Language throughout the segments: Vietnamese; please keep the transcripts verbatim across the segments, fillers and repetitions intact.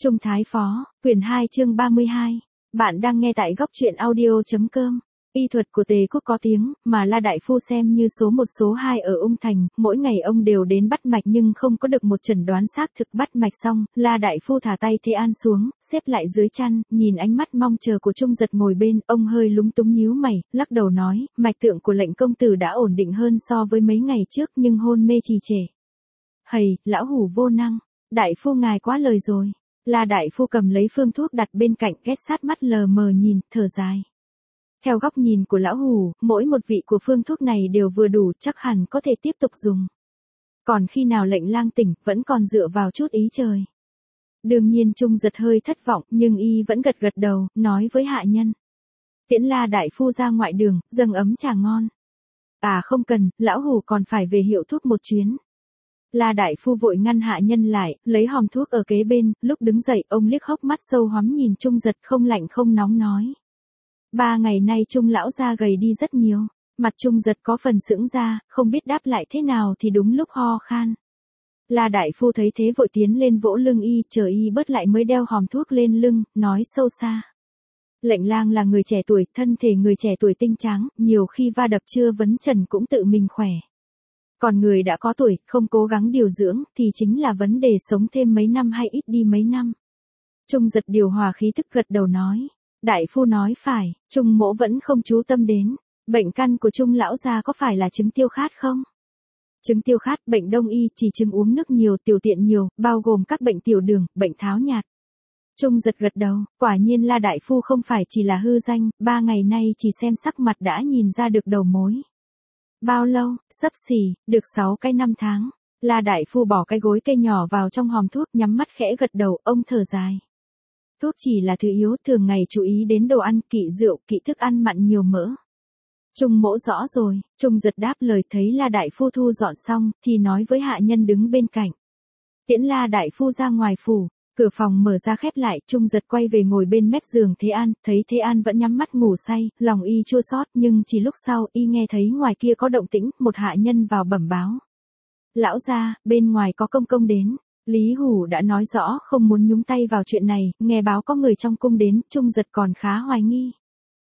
Trung Thái Phó, quyển hai chương ba mươi hai. Bạn đang nghe tại góc truyện audio.com. Y thuật của Tề Quốc có tiếng, mà La Đại Phu xem như số một số hai ở Ung Thành, mỗi ngày ông đều đến bắt mạch nhưng không có được một chẩn đoán xác thực. Bắt mạch xong, La Đại Phu thả tay Thế An xuống, xếp lại dưới chăn, nhìn ánh mắt mong chờ của Trung Giật ngồi bên, ông hơi lúng túng nhíu mày, lắc đầu nói, mạch tượng của lệnh công tử đã ổn định hơn so với mấy ngày trước nhưng hôn mê trì trệ. Hầy, lão hủ vô năng, Đại Phu ngài quá lời rồi. La Đại Phu cầm lấy phương thuốc đặt bên cạnh, ghét sát mắt lờ mờ nhìn, thở dài. Theo góc nhìn của lão hủ, mỗi một vị của phương thuốc này đều vừa đủ, chắc hẳn có thể tiếp tục dùng. Còn khi nào lệnh lang tỉnh, vẫn còn dựa vào chút ý trời. Đương nhiên Trung Giật hơi thất vọng, nhưng y vẫn gật gật đầu, nói với hạ nhân. Tiễn La Đại Phu ra ngoại đường, dâng ấm trà ngon. À không cần, lão hủ còn phải về hiệu thuốc một chuyến. La Đại Phu vội ngăn hạ nhân lại, lấy hòm thuốc ở kế bên, lúc đứng dậy ông liếc hốc mắt sâu hoắm nhìn Trung Giật không lạnh không nóng nói. Ba ngày nay Trung lão gia gầy đi rất nhiều, mặt Trung Giật có phần sững ra, không biết đáp lại thế nào thì đúng lúc ho khan. La Đại Phu thấy thế vội tiến lên vỗ lưng y, chờ y bớt lại mới đeo hòm thuốc lên lưng, nói sâu xa. Lệnh lang là người trẻ tuổi, thân thể người trẻ tuổi tinh tráng, nhiều khi va đập chưa vấn trần cũng tự mình khỏe. Còn người đã có tuổi, không cố gắng điều dưỡng, thì chính là vấn đề sống thêm mấy năm hay ít đi mấy năm. Trung Giật điều hòa khí tức gật đầu nói. Đại Phu nói phải, Trung mỗ vẫn không chú tâm đến. Bệnh căn của Trung lão gia có phải là chứng tiêu khát không? Chứng tiêu khát, bệnh đông y, chỉ chứng uống nước nhiều, tiểu tiện nhiều, bao gồm các bệnh tiểu đường, bệnh tháo nhạt. Trung Giật gật đầu, quả nhiên La Đại Phu không phải chỉ là hư danh, ba ngày nay chỉ xem sắc mặt đã nhìn ra được đầu mối. Bao lâu, xấp xỉ, được sáu cái năm tháng. La Đại Phu bỏ cái gối cây nhỏ vào trong hòm thuốc, nhắm mắt khẽ gật đầu, ông thở dài. Thuốc chỉ là thứ yếu, thường ngày chú ý đến đồ ăn, kỵ rượu, kỵ thức ăn mặn nhiều mỡ. Trung mỗ rõ rồi, Trung Giật đáp lời, thấy La Đại Phu thu dọn xong, thì nói với hạ nhân đứng bên cạnh. Tiễn La Đại Phu ra ngoài phủ. Cửa phòng mở ra khép lại, Trung Giật quay về ngồi bên mép giường Thế An, thấy Thế An vẫn nhắm mắt ngủ say, lòng y chua xót, nhưng chỉ lúc sau y nghe thấy ngoài kia có động tĩnh, một hạ nhân vào bẩm báo. Lão gia, bên ngoài có công công đến. Lý Hủ đã nói rõ không muốn nhúng tay vào chuyện này, nghe báo có người trong cung đến, Trung Giật còn khá hoài nghi.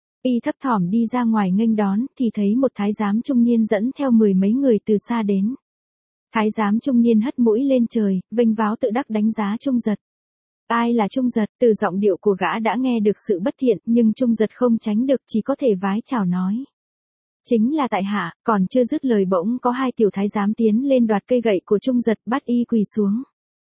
Y thấp thỏm đi ra ngoài nghênh đón, thì thấy một thái giám trung niên dẫn theo mười mấy người từ xa đến. Thái giám trung niên hất mũi lên trời, vênh váo tự đắc đánh giá Trung Giật. Ai là Trung Giật? Từ giọng điệu của gã đã nghe được sự bất thiện, nhưng Trung Giật không tránh được, chỉ có thể vái chào nói. Chính là tại hạ. Còn chưa dứt lời bỗng có hai tiểu thái giám tiến lên đoạt cây gậy của Trung Giật, bắt y quỳ xuống.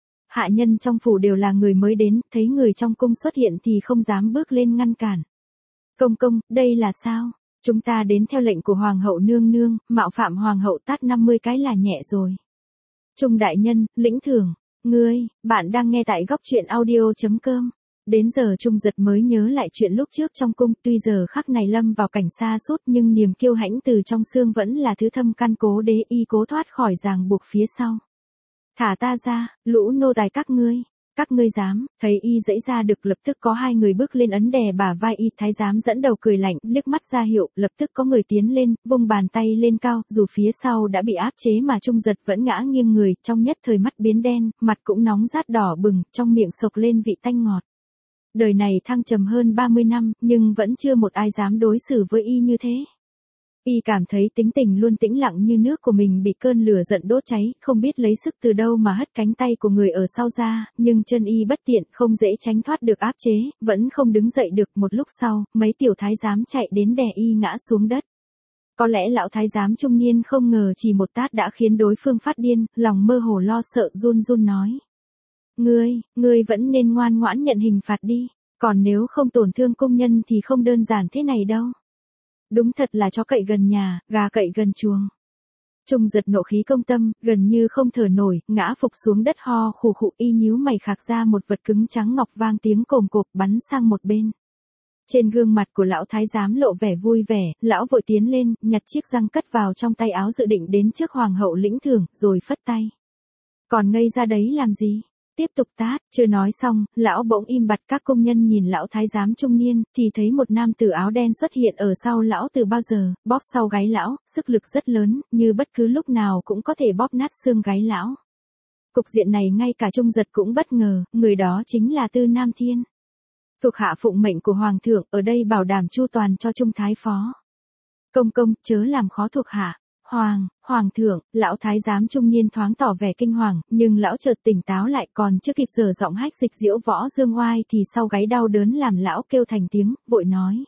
Hạ nhân trong phủ đều là người mới đến, thấy người trong cung xuất hiện thì không dám bước lên ngăn cản. Công công, đây là sao? Chúng ta đến theo lệnh của Hoàng hậu nương nương, mạo phạm Hoàng hậu tát năm mươi cái là nhẹ rồi. Trung đại nhân, lĩnh thưởng. Ngươi, bạn đang nghe tại góc truyện audio.com. Đến giờ Trung Giật mới nhớ lại chuyện lúc trước trong cung, tuy giờ khắc này lâm vào cảnh xa sút nhưng niềm kiêu hãnh từ trong xương vẫn là thứ thâm căn cố đế, y cố thoát khỏi ràng buộc phía sau. Thả ta ra, lũ nô tài các ngươi, các ngươi dám, thấy y dãy ra được lập tức có hai người bước lên ấn đè bả vai y, thái giám dẫn đầu cười lạnh, liếc mắt ra hiệu, lập tức có người tiến lên, vung bàn tay lên cao, dù phía sau đã bị áp chế mà Trung Giật vẫn ngã nghiêng người, trong nhất thời mắt biến đen, mặt cũng nóng rát đỏ bừng, trong miệng sộc lên vị tanh ngọt. Đời này thăng trầm hơn ba mươi năm, nhưng vẫn chưa một ai dám đối xử với y như thế. Y cảm thấy tính tình luôn tĩnh lặng như nước của mình bị cơn lửa giận đốt cháy, không biết lấy sức từ đâu mà hất cánh tay của người ở sau ra, nhưng chân y bất tiện, không dễ tránh thoát được áp chế, vẫn không đứng dậy được. Một lúc sau, mấy tiểu thái giám chạy đến đè y ngã xuống đất. Có lẽ lão thái giám trung niên không ngờ chỉ một tát đã khiến đối phương phát điên, lòng mơ hồ lo sợ run run nói. Ngươi, ngươi vẫn nên ngoan ngoãn nhận hình phạt đi, còn nếu không tổn thương công nhân thì không đơn giản thế này đâu. Đúng thật là chó cậy gần nhà, gà cậy gần chuồng. Trung Giật nộ khí công tâm, gần như không thở nổi, ngã phục xuống đất ho khù khụ, y nhíu mày khạc ra một vật cứng trắng ngọc vang tiếng cồm cộp bắn sang một bên. Trên gương mặt của lão thái giám lộ vẻ vui vẻ, lão vội tiến lên, nhặt chiếc răng cất vào trong tay áo dự định đến trước Hoàng hậu lĩnh thưởng, rồi phất tay. Còn ngây ra đấy làm gì? Tiếp tục tát, chưa nói xong, lão bỗng im bặt. Các công nhân nhìn lão thái giám trung niên, thì thấy một nam tử áo đen xuất hiện ở sau lão từ bao giờ, bóp sau gáy lão, sức lực rất lớn, như bất cứ lúc nào cũng có thể bóp nát xương gáy lão. Cục diện này ngay cả Trung Giật cũng bất ngờ, người đó chính là Tư Nam Thiên. Thuộc hạ phụng mệnh của Hoàng thượng, ở đây bảo đảm chu toàn cho Trung Thái Phó. Công công, chớ làm khó thuộc hạ. Hoàng, Hoàng thượng, lão thái giám trung niên thoáng tỏ vẻ kinh hoàng, nhưng lão chợt tỉnh táo lại, còn chưa kịp dở giọng hách dịch diễu võ dương oai thì sau gáy đau đớn làm lão kêu thành tiếng, vội nói.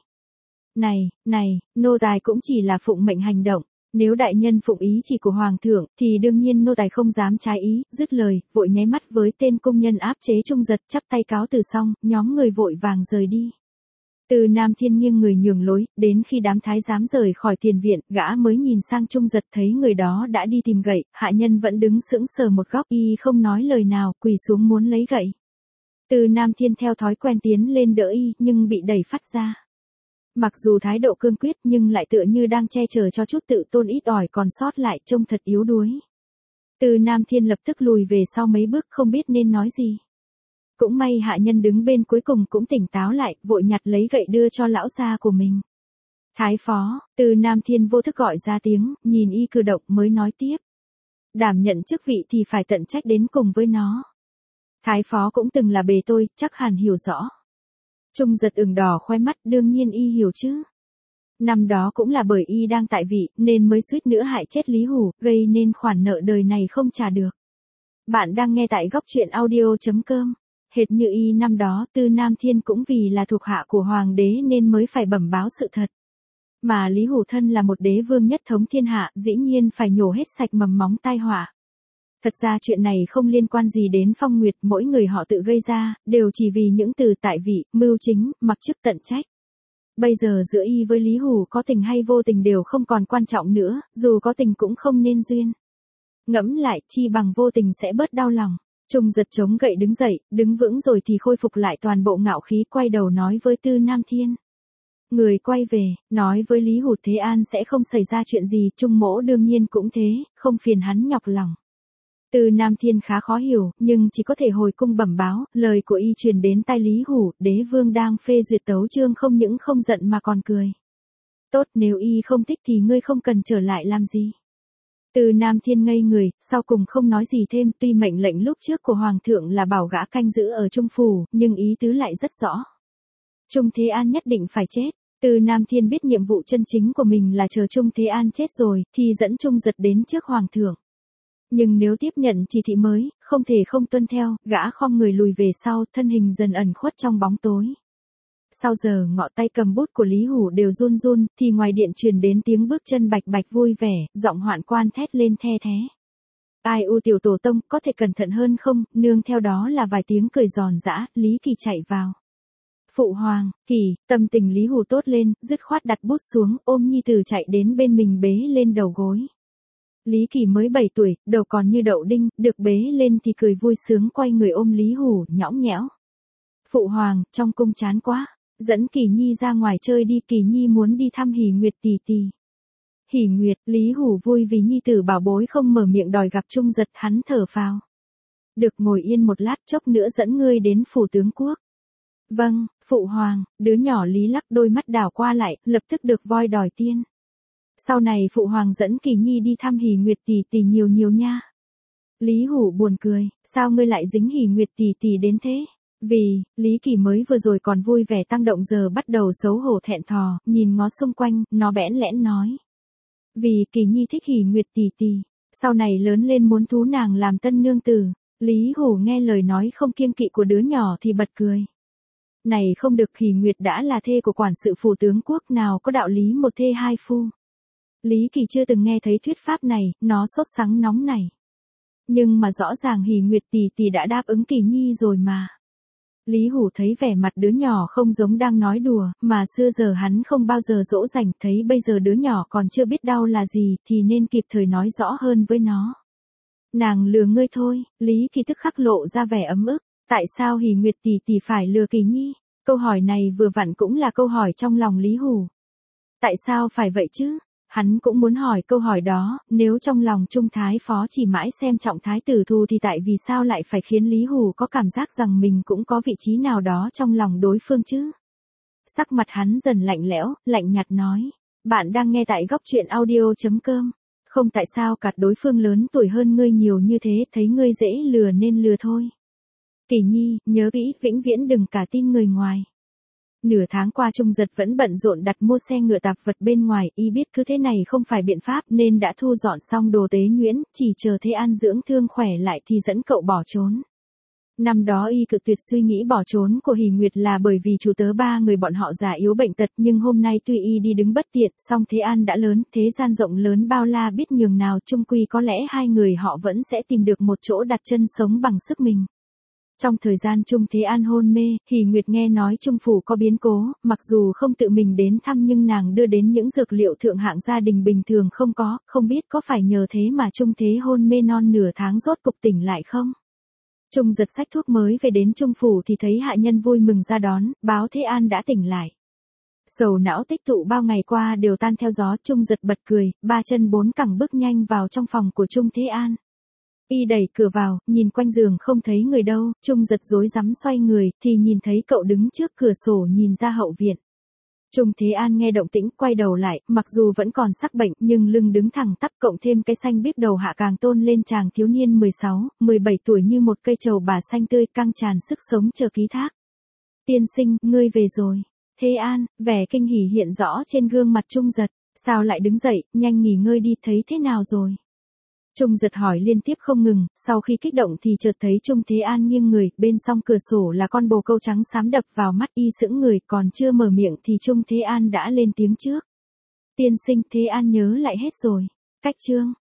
Này, này, nô tài cũng chỉ là phụng mệnh hành động. Nếu đại nhân phụng ý chỉ của Hoàng thượng, thì đương nhiên nô tài không dám trái ý, dứt lời, vội nháy mắt với tên công nhân áp chế Trung Giật, chắp tay cáo từ xong, nhóm người vội vàng rời đi. Từ Nam Thiên nghiêng người nhường lối, đến khi đám thái giám rời khỏi tiền viện, gã mới nhìn sang Trung Giật thấy người đó đã đi tìm gậy, hạ nhân vẫn đứng sững sờ một góc, y không nói lời nào, quỳ xuống muốn lấy gậy. Từ Nam Thiên theo thói quen tiến lên đỡ y, nhưng bị đẩy phát ra. Mặc dù thái độ cương quyết nhưng lại tựa như đang che chở cho chút tự tôn ít ỏi còn sót lại, trông thật yếu đuối. Từ Nam Thiên lập tức lùi về sau mấy bước không biết nên nói gì. Cũng may hạ nhân đứng bên cuối cùng cũng tỉnh táo lại, vội nhặt lấy gậy đưa cho lão gia của mình. Thái Phó, Từ Nam Thiên vô thức gọi ra tiếng, nhìn y cử động mới nói tiếp. Đảm nhận chức vị thì phải tận trách đến cùng với nó. Thái Phó cũng từng là bề tôi, chắc hẳn hiểu rõ. Trung Giật ửng đỏ khoe mắt, đương nhiên y hiểu chứ. Năm đó cũng là bởi y đang tại vị, nên mới suýt nữa hại chết Lý Hủ, gây nên khoản nợ đời này không trả được. Bạn đang nghe tại góc truyện audio chấm com. Hệt như y năm đó, Tư Nam Thiên cũng vì là thuộc hạ của Hoàng đế nên mới phải bẩm báo sự thật. Mà Lý Hủ thân là một đế vương nhất thống thiên hạ, dĩ nhiên phải nhổ hết sạch mầm móng tai họa. Thật ra chuyện này không liên quan gì đến Phong Nguyệt, mỗi người họ tự gây ra, đều chỉ vì những từ tại vị, mưu chính, mặc chức tận trách. Bây giờ giữa y với Lý Hủ có tình hay vô tình đều không còn quan trọng nữa, dù có tình cũng không nên duyên. Ngẫm lại, chi bằng vô tình sẽ bớt đau lòng. Trung Giật chống gậy đứng dậy, đứng vững rồi thì khôi phục lại toàn bộ ngạo khí, quay đầu nói với Tư Nam Thiên. Người quay về, nói với Lý Hủ Thế An sẽ không xảy ra chuyện gì, Trung mỗ đương nhiên cũng thế, không phiền hắn nhọc lòng. Tư Nam Thiên khá khó hiểu, nhưng chỉ có thể hồi cung bẩm báo, lời của y truyền đến tai Lý Hủ, đế vương đang phê duyệt tấu chương không những không giận mà còn cười. Tốt, nếu y không thích thì ngươi không cần trở lại làm gì. Từ Nam Thiên ngây người, sau cùng không nói gì thêm, tuy mệnh lệnh lúc trước của Hoàng thượng là bảo gã canh giữ ở Trung Phủ, nhưng ý tứ lại rất rõ. Trung Thế An nhất định phải chết. Từ Nam Thiên biết nhiệm vụ chân chính của mình là chờ Trung Thế An chết rồi, thì dẫn Trung Giật đến trước Hoàng thượng. Nhưng nếu tiếp nhận chỉ thị mới, không thể không tuân theo, gã khom người lùi về sau, thân hình dần ẩn khuất trong bóng tối. Sau giờ ngọ tay cầm bút của Lý Hủ đều run run, thì ngoài điện truyền đến tiếng bước chân bạch bạch vui vẻ, giọng hoạn quan thét lên the thé. Ai u tiểu tổ tông, có thể cẩn thận hơn không, nương theo đó là vài tiếng cười giòn giã, Lý Kỳ chạy vào. Phụ hoàng, Kỳ, tâm tình Lý Hủ tốt lên, dứt khoát đặt bút xuống, ôm nhi tử chạy đến bên mình bế lên đầu gối. Lý Kỳ mới bảy tuổi, đầu còn như đậu đinh, được bế lên thì cười vui sướng quay người ôm Lý Hủ, nhõng nhẽo. Phụ hoàng, trong cung chán quá. Dẫn Kỳ Nhi ra ngoài chơi đi, Kỳ Nhi muốn đi thăm Hỉ Nguyệt tỷ tỷ. Hỉ Nguyệt, Lý Hủ vui vì nhi tử bảo bối không mở miệng đòi gặp Trung Giật, hắn thở phào. Được, ngồi yên một lát, chốc nữa dẫn ngươi đến phủ tướng quốc. Vâng, phụ hoàng, đứa nhỏ Lý lắc đôi mắt đảo qua lại, lập tức được voi đòi tiên. Sau này phụ hoàng dẫn Kỳ Nhi đi thăm Hỉ Nguyệt tỷ tỷ nhiều nhiều nha. Lý Hủ buồn cười, sao ngươi lại dính Hỉ Nguyệt tỷ tỷ đến thế? Vì, Lý Kỳ mới vừa rồi còn vui vẻ tăng động giờ bắt đầu xấu hổ thẹn thò, nhìn ngó xung quanh, nó bẽn lẽn nói. Vì Kỳ Nhi thích Hỉ Nguyệt tỷ tỷ, sau này lớn lên muốn thú nàng làm tân nương tử. Lý Hủ nghe lời nói không kiêng kỵ của đứa nhỏ thì bật cười. Này không được, Hỉ Nguyệt đã là thê của quản sự phủ tướng quốc, nào có đạo lý một thê hai phu. Lý Kỳ chưa từng nghe thấy thuyết pháp này, nó sốt sắng nóng này. Nhưng mà rõ ràng Hỉ Nguyệt tỷ tỷ đã đáp ứng Kỳ Nhi rồi mà. Lý Hủ thấy vẻ mặt đứa nhỏ không giống đang nói đùa, mà xưa giờ hắn không bao giờ dỗ dành, thấy bây giờ đứa nhỏ còn chưa biết đau là gì, thì nên kịp thời nói rõ hơn với nó. Nàng lừa ngươi thôi, Lý Kỳ tức khắc lộ ra vẻ ấm ức, tại sao Hỉ Nguyệt tỷ tỷ phải lừa Kỳ Nhi? Câu hỏi này vừa vặn cũng là câu hỏi trong lòng Lý Hủ. Tại sao phải vậy chứ? Hắn cũng muốn hỏi câu hỏi đó, nếu trong lòng Trung Thái Phó chỉ mãi xem trọng Thái tử thù thì tại vì sao lại phải khiến Lý Hủ có cảm giác rằng mình cũng có vị trí nào đó trong lòng đối phương chứ? Sắc mặt hắn dần lạnh lẽo, lạnh nhạt nói. Bạn đang nghe tại góc truyện audio chấm com. Không tại sao cả đối phương lớn tuổi hơn ngươi nhiều như thế, thấy ngươi dễ lừa nên lừa thôi. Kỳ Nhi, nhớ kỹ, vĩnh viễn đừng cả tin người ngoài. Nửa tháng qua Trung Giật vẫn bận rộn đặt mua xe ngựa tạp vật bên ngoài, y biết cứ thế này không phải biện pháp nên đã thu dọn xong đồ tế nhuyễn, chỉ chờ Thế An dưỡng thương khỏe lại thì dẫn cậu bỏ trốn. Năm đó y cực tuyệt suy nghĩ bỏ trốn của Hỷ Nguyệt là bởi vì chủ tớ ba người bọn họ già yếu bệnh tật, nhưng hôm nay tuy y đi đứng bất tiện, song Thế An đã lớn, thế gian rộng lớn bao la biết nhường nào, chung quy có lẽ hai người họ vẫn sẽ tìm được một chỗ đặt chân sống bằng sức mình. Trong thời gian Trung Thế An hôn mê, Hỷ Nguyệt nghe nói Trung phủ có biến cố, mặc dù không tự mình đến thăm nhưng nàng đưa đến những dược liệu thượng hạng gia đình bình thường không có, không biết có phải nhờ thế mà Trung Thế hôn mê non nửa tháng rốt cục tỉnh lại không? Trung Giật xách thuốc mới về đến Trung phủ thì thấy hạ nhân vui mừng ra đón, báo Thế An đã tỉnh lại. Sầu não tích tụ bao ngày qua đều tan theo gió, Trung Giật bật cười, ba chân bốn cẳng bước nhanh vào trong phòng của Trung Thế An. Y đẩy cửa vào, nhìn quanh giường không thấy người đâu, Trung Giật rối rắm xoay người, thì nhìn thấy cậu đứng trước cửa sổ nhìn ra hậu viện. Trung Thế An nghe động tĩnh, quay đầu lại, mặc dù vẫn còn sắc bệnh, nhưng lưng đứng thẳng tắp, cộng thêm cái xanh biếc đầu hạ càng tôn lên chàng thiếu niên mười sáu, mười bảy tuổi như một cây trầu bà xanh tươi căng tràn sức sống chờ ký thác. Tiên sinh, ngươi về rồi. Thế An, vẻ kinh hỉ hiện rõ trên gương mặt Trung Giật, sao lại đứng dậy, nhanh nghỉ ngơi đi, thấy thế nào rồi? Trung Giật hỏi liên tiếp không ngừng, sau khi kích động thì chợt thấy Trung Thế An nghiêng người, bên song cửa sổ là con bồ câu trắng xám đập vào mắt, y sững người, còn chưa mở miệng thì Trung Thế An đã lên tiếng trước. Tiên sinh, Thế An nhớ lại hết rồi. Cách chương